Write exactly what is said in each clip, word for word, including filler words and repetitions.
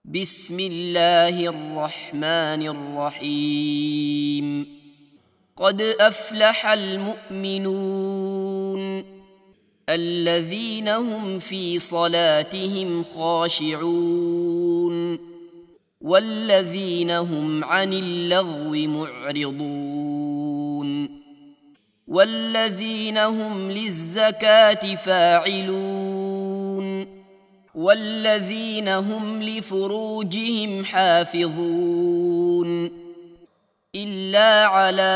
بسم الله الرحمن الرحيم. قد أفلح المؤمنون الذين هم في صلاتهم خاشعون والذين هم عن اللغو معرضون والذين هم للزكاة فاعلون والذين هم لفروجهم حافظون إلا على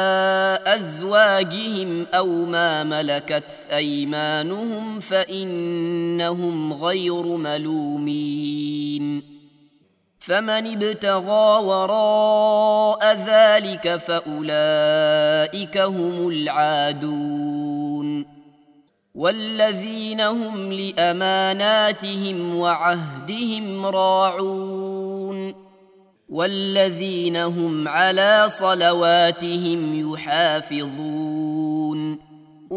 أزواجهم أو ما ملكت أيمانهم فإنهم غير ملومين. فمن ابتغى وراء ذلك فأولئك هم العادون والذين هم لأماناتهم وعهدهم راعون والذين هم على صلواتهم يحافظون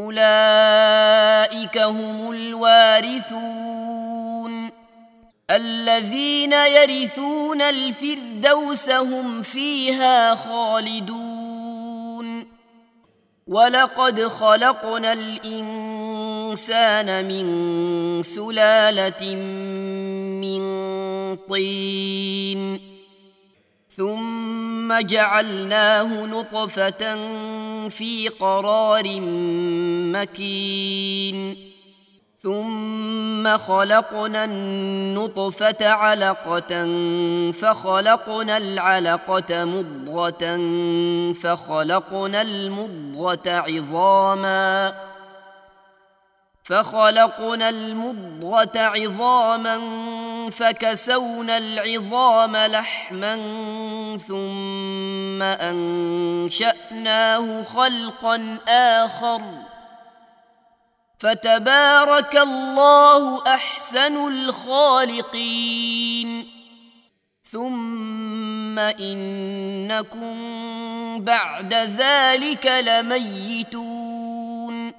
أولئك هم الوارثون الذين يرثون الفردوس هم فيها خالدون. ولقد خلقنا الإنسان من سلالة من طين ثم جعلناه نطفة في قرار مكين ثم خلقنا النطفة علقة فخلقنا العلقة مضغة فخلقنا المضغة عظاما فخلقنا المضغة عظاما فكسونا العظام لحما ثم أنشأناه خلقا آخر فتبارك الله أحسن الخالقين. ثم إنكم بعد ذلك لميتون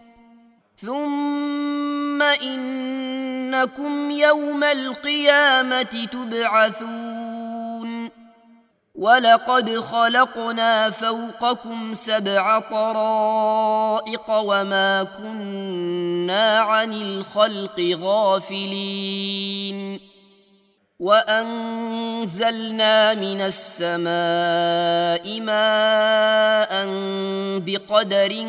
ثم إنكم يوم القيامة تبعثون. ولقد خلقنا فوقكم سبع طرائق وما كنا عن الخلق غافلين وأنزلنا من السماء ماء بقدر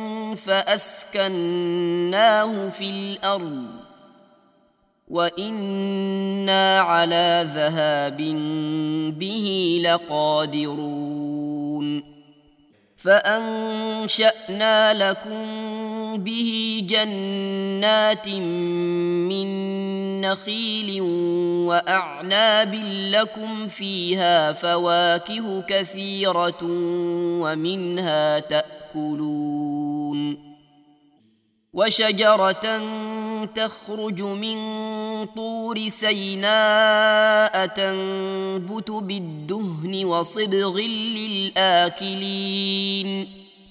فأسكناه في الأرض وإنا على ذهاب به لقادرون. فأنشأنا لكم به جنات من نخيل وأعناب لكم فيها فواكه كثيرة ومنها تأكلون. وشجرة تخرج من طور سيناء تنبت بالدهن وصبغ للآكلين.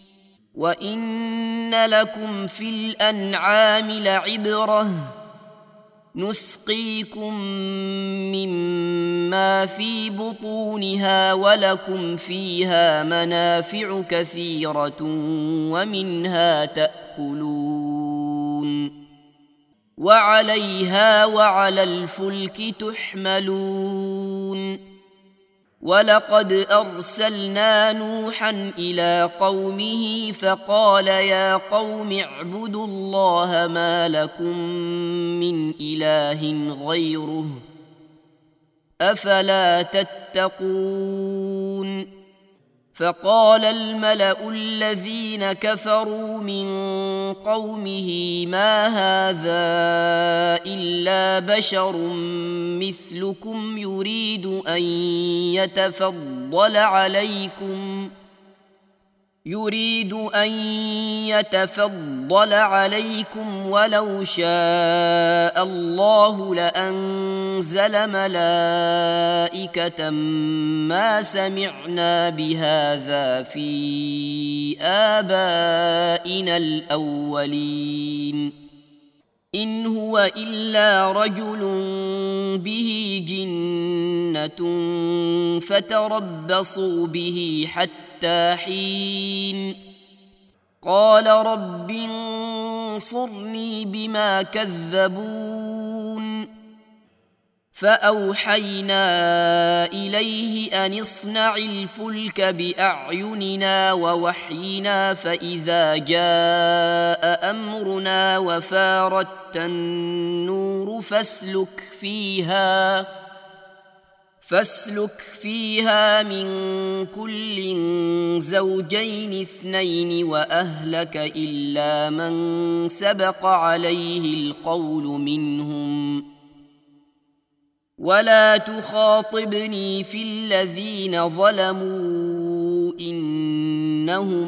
وإن لكم في الأنعام لعبرة نسقيكم مما في بطونها ولكم فيها منافع كثيرة ومنها تأكلون وعليها وعلى الفلك تحملون. ولقد أرسلنا نوحا إلى قومه فقال يا قوم اعبدوا الله ما لكم من إله غيره أفلا تتقون. فقال الملأ الذين كفروا من قومه ما هذا إلا بشر مثلكم يريد أن يتفضل عليكم يريد أن يتفضل عليكم ولو شاء الله لأنزل ملائكة ما سمعنا بهذا في آبائنا الأولين إن هو إلا رجل به جنة جنة فتربصوا به حتى حين قال رب انصرني بما كذبون فأوحينا إليه أن اصنع الفلك بأعيننا ووحينا فإذا جاء أمرنا وفارت النور فاسلك فيها فاسلك فيها من كل زوجين اثنين وأهلك إلا من سبق عليه القول منهم ولا تخاطبني في الذين ظلموا إنهم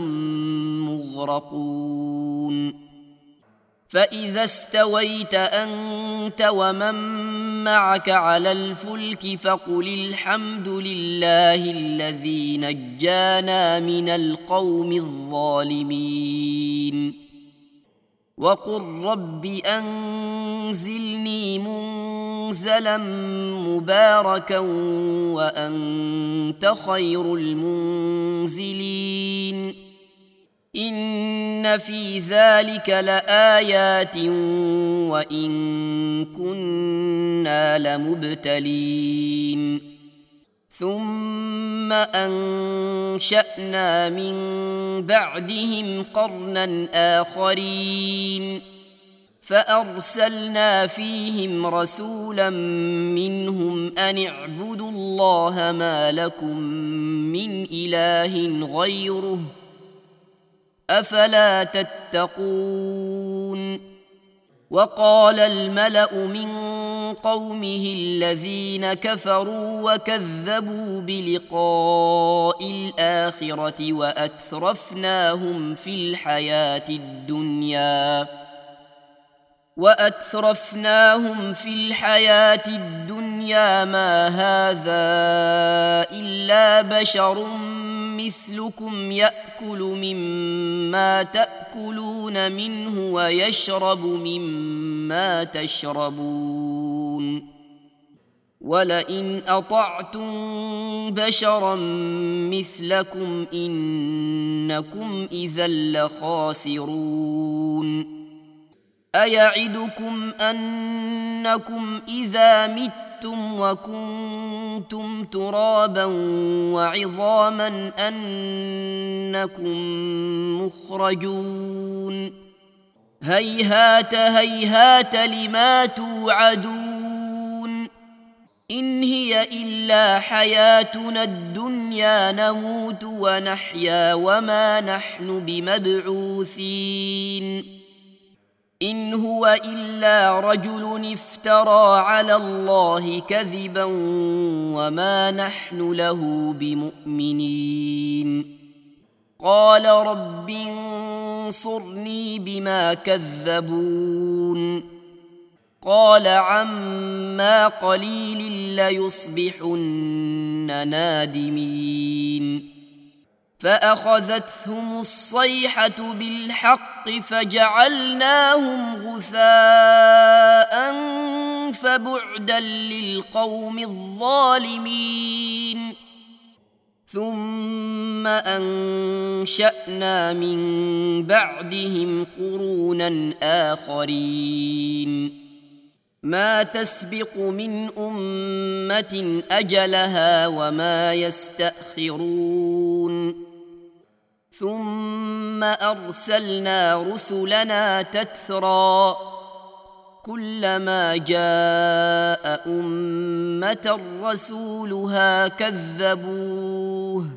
مغرقون فإذا استويت أنت ومن معك على الفلك فقل الحمد لله الذي نجانا من القوم الظالمين وقل رب أنزلني منزلا مباركا وأنت خير المنزلين إن في ذلك لآيات وإن كنا لمبتلين ثم أنشأنا من بعدهم قرنا آخرين فأرسلنا فيهم رسولا منهم أن اعبدوا الله ما لكم من إله غيره أفلا تتقون وقال الملأ من قومه الذين كفروا وكذبوا بلقاء الآخرة وأترفناهم في الحياة الدنيا وأترفناهم في الحياة الدنيا ما هذا إلا بشر مثلكم يأكل مما تأكلون منه ويشرب مما تشربون ولئن أطعتم بشرا مثلكم إنكم إذا لخاسرون أيعدكم أنكم إذا متم وكنتم ترابا وعظاما أنكم مخرجون هيهات هيهات لما توعدون إن هي إلا حياتنا الدنيا نموت ونحيا وما نحن بمبعوثين إن هو إلا رجل افترى على الله كذبا وما نحن له بمؤمنين قال رب انصرني بما كذبون قال عما قليل ليصبحن نادمين فأخذتهم الصيحة بالحق فجعلناهم غثاء فبعدا للقوم الظالمين ثم أنشأنا من بعدهم قرونا آخرين ما تسبق من أمة أجلها وما يستأخرون ثم أرسلنا رسلنا تترى كلما جاء أمة رسولها كذبوه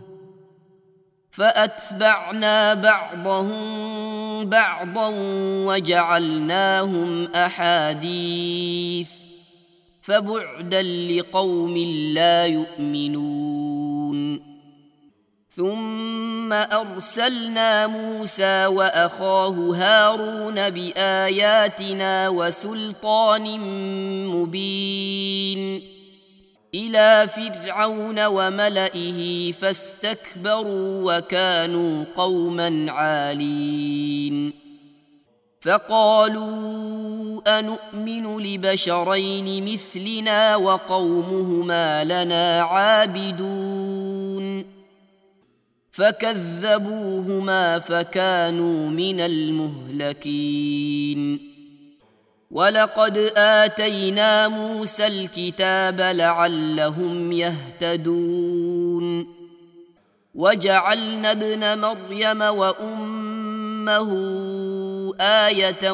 فأتبعنا بعضهم بعضا وجعلناهم أحاديث فبعدا لقوم لا يؤمنون ثم أرسلنا موسى وأخاه هارون بآياتنا وسلطان مبين إلى فرعون وملئه فاستكبروا وكانوا قوما عالين فقالوا أنؤمن لبشرين مثلنا وقومهما لنا عابدون فكذبوهما فكانوا من المهلكين. ولقد آتينا موسى الكتاب لعلهم يهتدون وجعلنا ابن مريم وأمه آية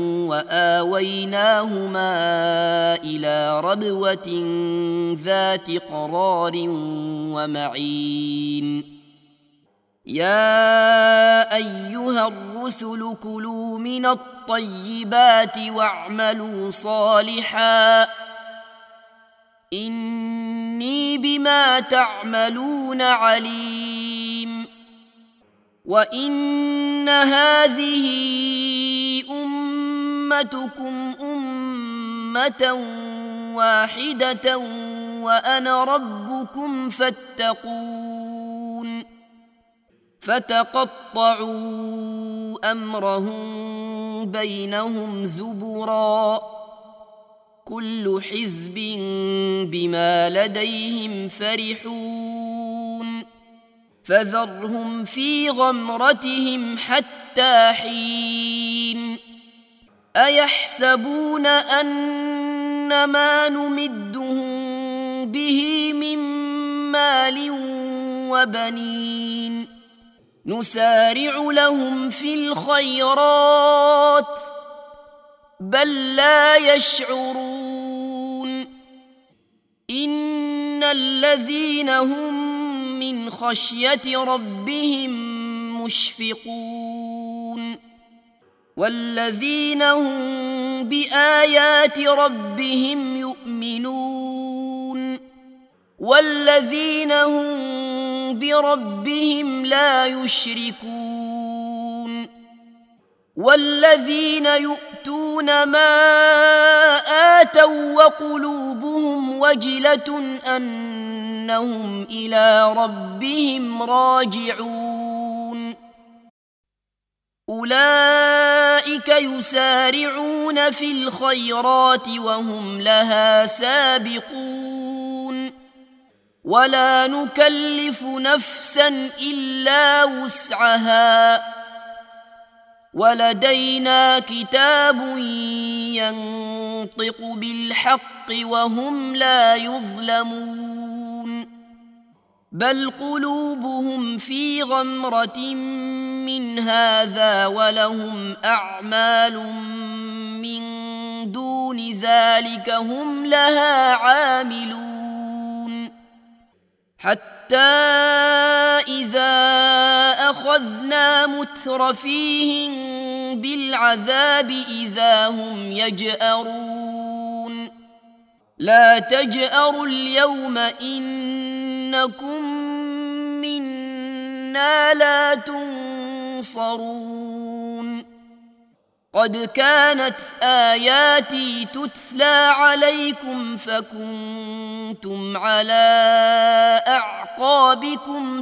وآويناهما إلى ربوة ذات قرار ومعين. يا أيها الرسل كلوا من الطيبات واعملوا صالحا إني بما تعملون عليم. وإن هذه أمتكم أمة واحدة وأنا ربكم فاتقون. فتقطعوا أمرهم بينهم زبرا كل حزب بما لديهم فرحون. فذرهم في غمرتهم حتى حين. أيحسبون أن ما نمدهم به من مال وبنين نسارع لهم في الخيرات بل لا يشعرون. إن الذين هم من خشية ربهم مشفقون والذين هم بآيات ربهم يؤمنون والذين هم بربهم لا يشركون والذين يؤتون ما آتوا وقلوبهم وجلة أنهم إلى ربهم راجعون. أولئك يسارعون في الخيرات وهم لها سابقون ولا نكلف نفسا إلا وسعها ولدينا كتاب ينطق بالحق وهم لا يظلمون. بل قلوبهم في غمرة من هذا ولهم أعمال من دون ذلك هم لها عاملون. حتى إذا أخذنا مترفيهم بالعذاب إذا هم يجأرون. لا تجأروا اليوم إنكم منا لا تنصرون. قد كانت آياتي تتلى عليكم فكنتم على أعقابكم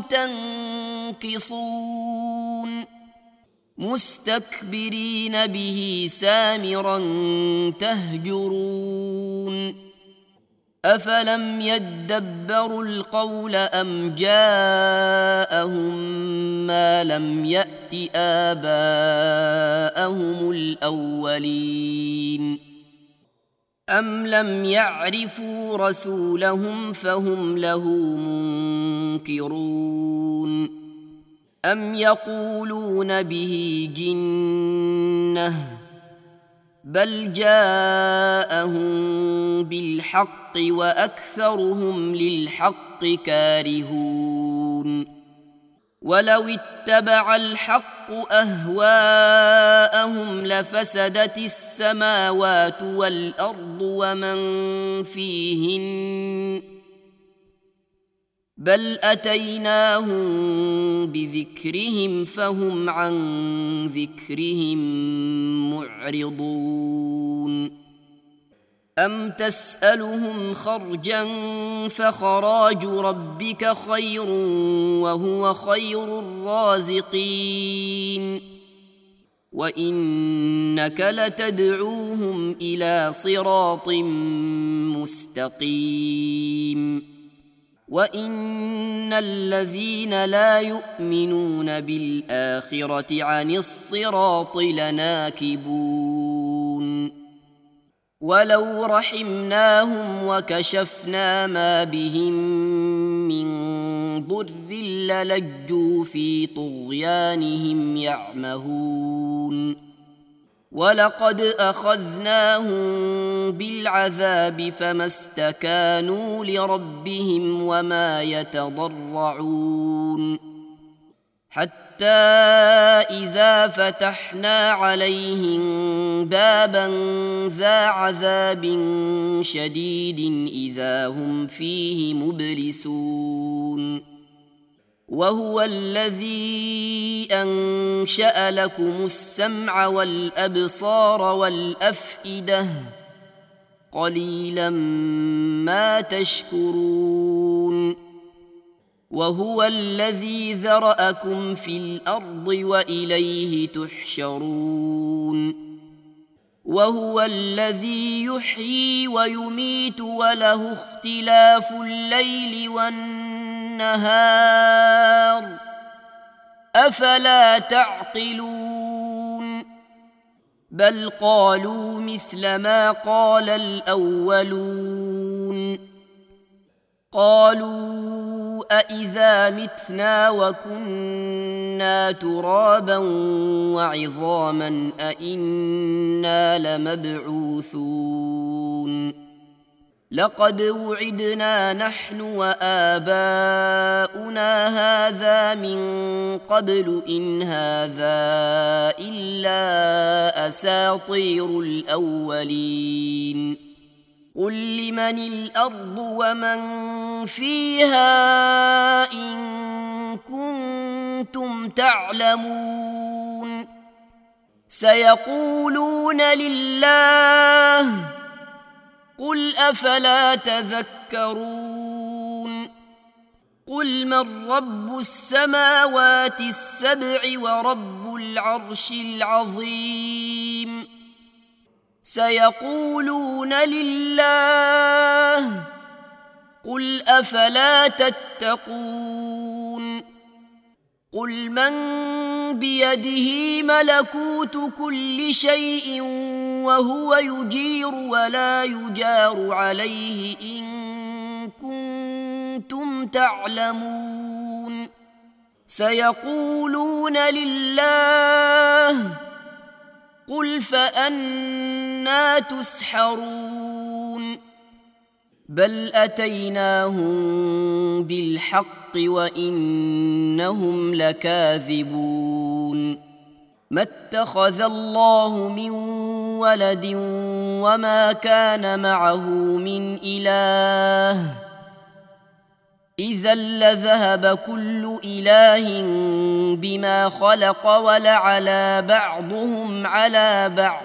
تنكصون مستكبرين به سامرا تهجرون. أفلم يدبروا القول أم جاءهم ما لم يأت آباءهم الأولين أم لم يعرفوا رسولهم فهم له منكرون أم يقولون به جنة بل جاءهم بالحق وأكثرهم للحق كارهون. ولو اتبع الحق أهواءهم لفسدت السماوات والأرض ومن فيهن بل أتيناهم بذكرهم فهم عن ذكرهم معرضون. أم تسألهم خرجا فخراج ربك خير وهو خير الرازقين وإنك لتدعوهم إلى صراط مستقيم وإن الذين لا يؤمنون بالآخرة عن الصراط لناكبون ولو رحمناهم وكشفنا ما بهم من ضر للجوا في طغيانهم يعمهون ولقد أخذناهم بالعذاب فما استكانوا لربهم وما يتضرعون حتى إذا فتحنا عليهم بابا ذا عذاب شديد إذا هم فيه مبلسون وهو الذي أنشأ لكم السمع والأبصار والأفئدة قليلا ما تشكرون وهو الذي ذرأكم في الأرض وإليه تحشرون وهو الذي يحيي ويميت وله اختلاف الليل والنهار أفلا تعقلون بل قالوا مثل ما قال الأولون قالوا أإذا متنا وكنا ترابا وعظاما أإنا لمبعوثون لقد وعدنا نحن وآباؤنا هذا من قبل إن هذا إلا أساطير الأولين قل لمن الأرض ومن فيها إن كنتم تعلمون سيقولون لله قل أفلا تذكرون قل من رب السماوات السبع ورب العرش العظيم سيقولون لله قل أفلا تتقون قل من بيده ملكوت كل شيء وهو يجير ولا يجار عليه إن كنتم تعلمون سيقولون لله قل فأنى تسحرون بل أتيناهم بالحق وإنهم لكاذبون ما اتخذ الله من ولد وما كان معه من إله إذا لذهب كل إله بما خلق ولعلى بعضهم على بعض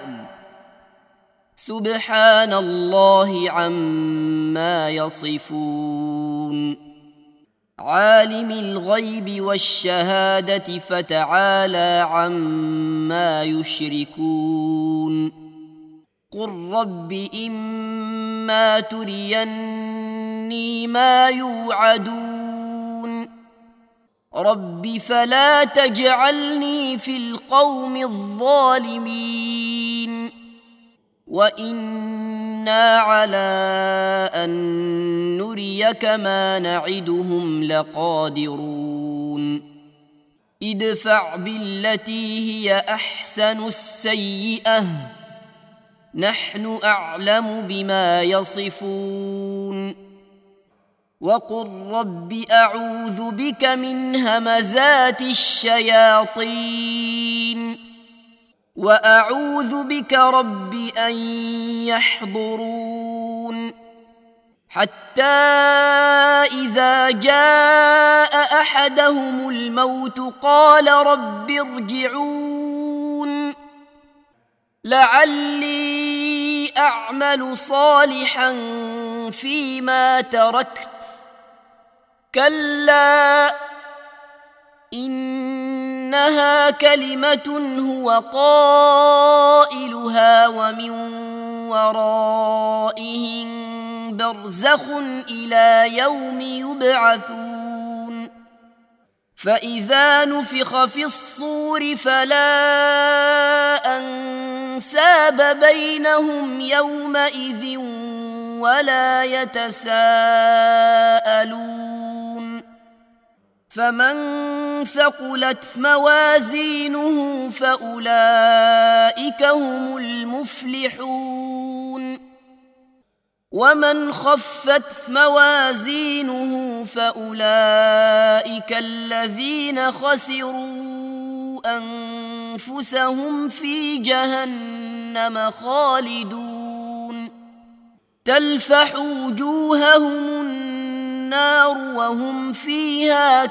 سبحان الله عما يصفون عالم الغيب والشهادة فتعالى عما يشركون قل رب إما تريني ما يوعدون رب فلا تجعلني في القوم الظالمين وإنا على أن نريك ما نعدهم لقادرون ادفع بالتي هي أحسن السيئة نحن أعلم بما يصفون وقل رب أعوذ بك من همزات الشياطين وأعوذ بك رب أن يحضرون حتى إذا جاء أحدهم الموت قال رب ارجعون لعلي أعمل صالحا فيما تركت كلا إنها كلمة هو قائلها ومن ورائهم برزخ إلى يوم يبعثون فإذا نفخ في الصور فلا أنساب بينهم يومئذ ولا يتساءلون فمن ثقلت موازينه فأولئك هم المفلحون ومن خفت موازينه فأولئك الذين خسروا أنفسهم في جهنم خالدون تلفح وجوههم النار وهم فيها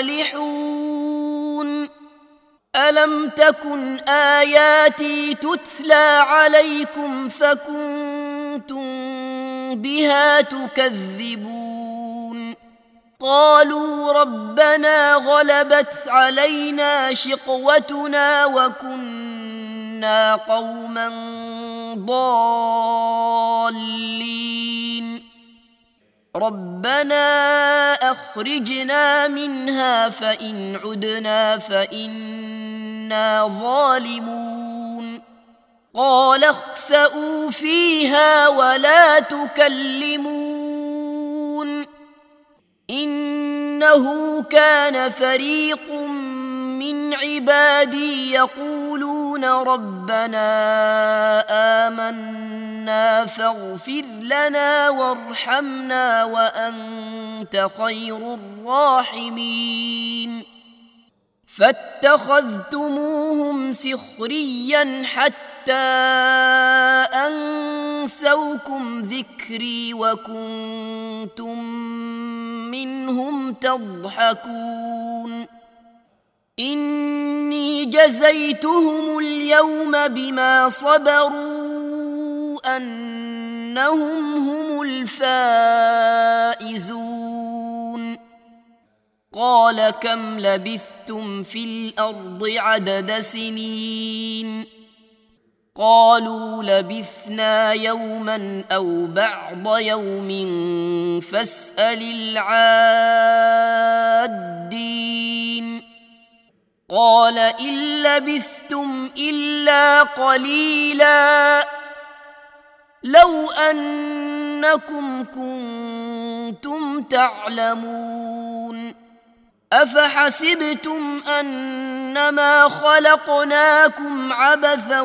كالحون ألم تكن آياتي تتلى عليكم فكنتم بها تكذبون قالوا ربنا غلبت علينا شقوتنا وكنا قوما ضالين ربنا أخرجنا منها فإن عدنا فإنا ظالمون قال اخسئوا فيها ولا تكلمون إنه كان فريق من عبادي يقولون ربنا آمنا فاغفر لنا وارحمنا وأنت خير الراحمين فاتخذتموهم سخريا حتى أنسوكم ذكري وكنتم منهم تضحكون إني جزيتهم اليوم بما صبروا أنهم هم الفائزون قال كم لبثتم في الأرض عدد سنين قالوا لبثنا يوما أو بعض يوم فاسأل العادين قال إن لبثتم إلا قليلا لو أنكم كنتم تعلمون أفحسبتم أنما خلقناكم عبثا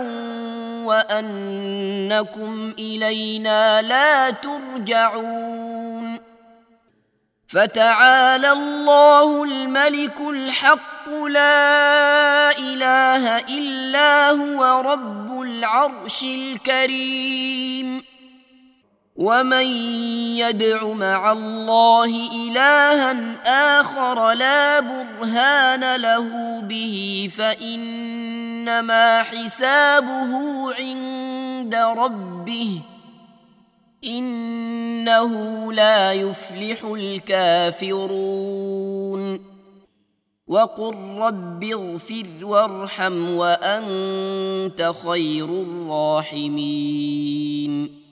وأنكم إلينا لا ترجعون فتعالى الله الملك الحق لا إله إلا هو رب العرش الكريم ومن يدع مع الله إلها آخر لا برهان له به فإنما حسابه عند ربه إنه لا يفلح الكافرون وقل رب اغفر وارحم وأنت خير الراحمين